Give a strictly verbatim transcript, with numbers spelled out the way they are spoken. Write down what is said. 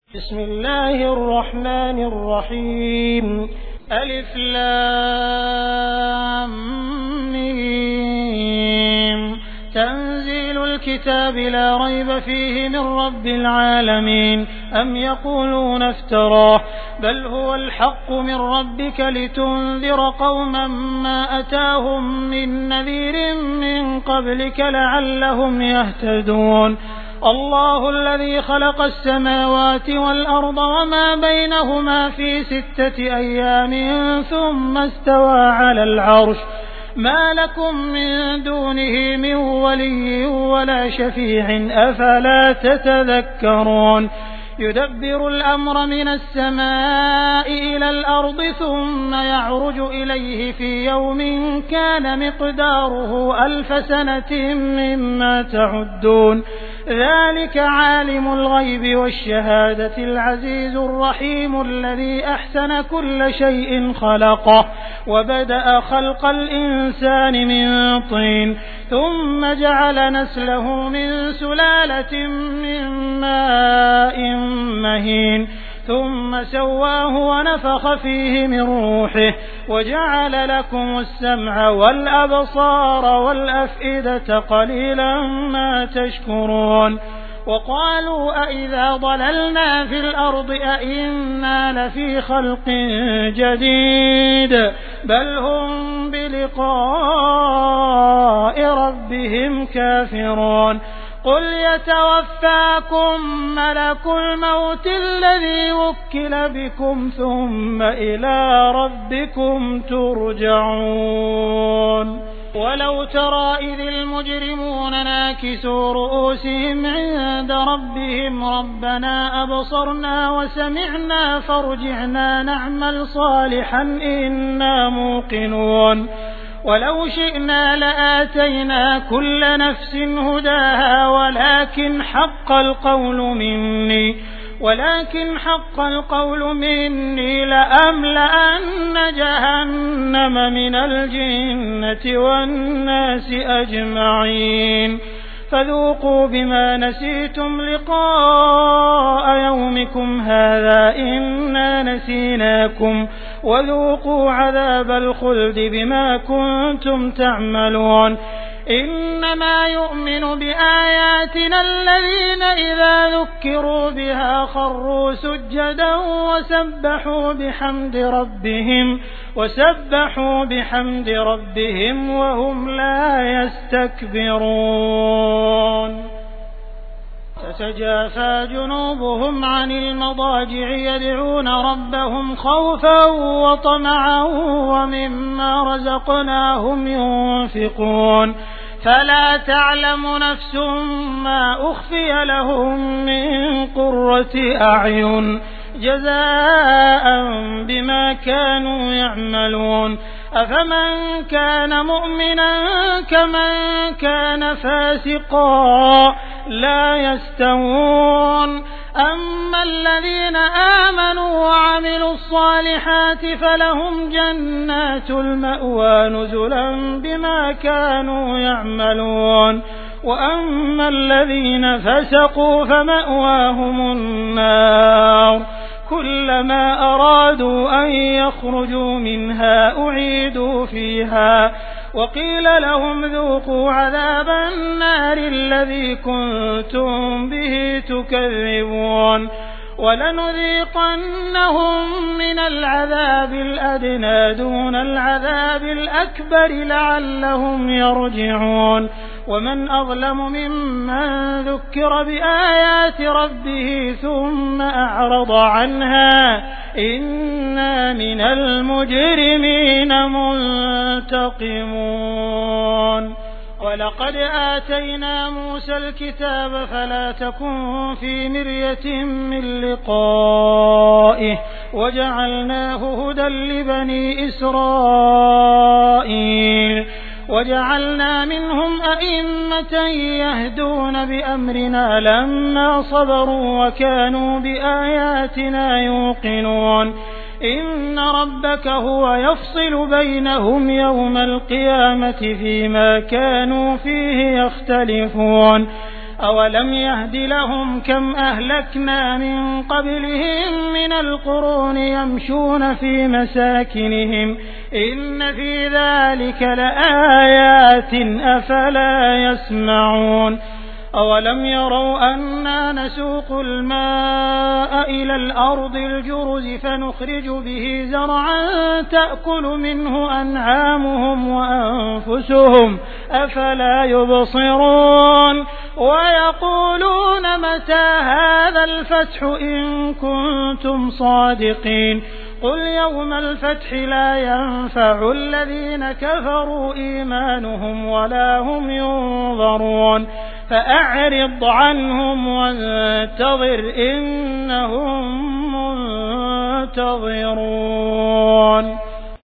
بسم الله الرحمن الرحيم. ألف لام ميم. تنزيل الكتاب لا ريب فيه من رب العالمين. أم يقولون افتراه بل هو الحق من ربك لتنذر قوما ما أتاهم من نذير من قبلك لعلهم يهتدون. الله الذي خلق السماوات والأرض وما بينهما في ستة أيام ثم استوى على العرش ما لكم من دونه من ولي ولا شفيع أفلا تتذكرون. يدبر الأمر من السماء إلى الأرض ثم يعرج إليه في يوم كان مقداره ألف سنة مما تعدون. ذلك عالم الغيب والشهادة العزيز الرحيم الذي أحسن كل شيء خلقه وبدأ خلق الإنسان من طين ثم جعل نسله من سلالة من ماء مهين ثم سواه ونفخ فيه من روحه وجعل لكم السمع والأبصار والأفئدة قليلا ما تشكرون. وقالوا أئذا ضللنا في الأرض أئنا لفي خلق جديد بل هم بلقاء ربهم كافرون. قل يتوفاكم ملك الموت الذي وكل بكم ثم إلى ربكم ترجعون. ولو ترى إذ المجرمون ناكسوا رؤوسهم عند ربهم ربنا أبصرنا وسمعنا فارجعنا نعمل صالحا إنا موقنون. ولو شئنا لآتينا كل نفس هداها ولكن حق القول مني ولكن حق القول مني لأملأن جهنم من الجنة والناس أجمعين. فذوقوا بما نسيتم لقاء يومكم هذا إنا نسيناكم وذوقوا عذاب الخلد بما كنتم تعملون. إنما يؤمن بآياتنا الذين إذا ذكروا بها خروا سجدا وسبحوا بحمد ربهم وسبحوا بحمد ربهم وهم لا يستكبرون. تتجافى جنوبهم عن المضاجع يدعون ربهم خوفا وطمعا ومما رزقناهم ينفقون. فلا تعلم نفس ما أخفي لهم من قرة أعين جزاء بما كانوا يعملون. أفمن كان مؤمنا كمن كان فاسقا لا يستوون. أما الذين آمنوا وعملوا الصالحات فلهم جنات المأوى نزلا بما كانوا يعملون. وأما الذين فسقوا فمأواهم النار كلما أرادوا أن يخرجوا منها أعيدوا فيها وقيل لهم ذوقوا عذاب النار الذي كنتم به تكذبون. ولنذيقنهم من العذاب الأدنى دون العذاب الأكبر لعلهم يرجعون. ومن أظلم ممن ذكر بآيات ربه ثم أعرض عنها إنا من المجرمين منتقمون. ولقد آتينا موسى الكتاب فلا تكن في مرية من لقائه وجعلناه هدى لبني إسرائيل وجعلنا منهم أئمة يهدون بأمرنا لما صبروا وكانوا بآياتنا يوقنون. إن ربك هو يفصل بينهم يوم القيامة فيما كانوا فيه يختلفون. أولم يهد لهم كم أهلكنا من قبلهم من القرون يمشون في مساكنهم إن في ذلك لآيات أفلا يسمعون أولم يروا أنا نسوق الماء إلى الأرض الجرز فنخرج به زرعا تأكل منه أنعامهم وأنفسهم أفلا يبصرون ويقولون متى هذا الفتح إن كنتم صادقين قل يوم الفتح لا ينفع الذين كفروا إيمانهم ولا هم ينظرون فأعرض عنهم وانتظر إنهم منتظرون.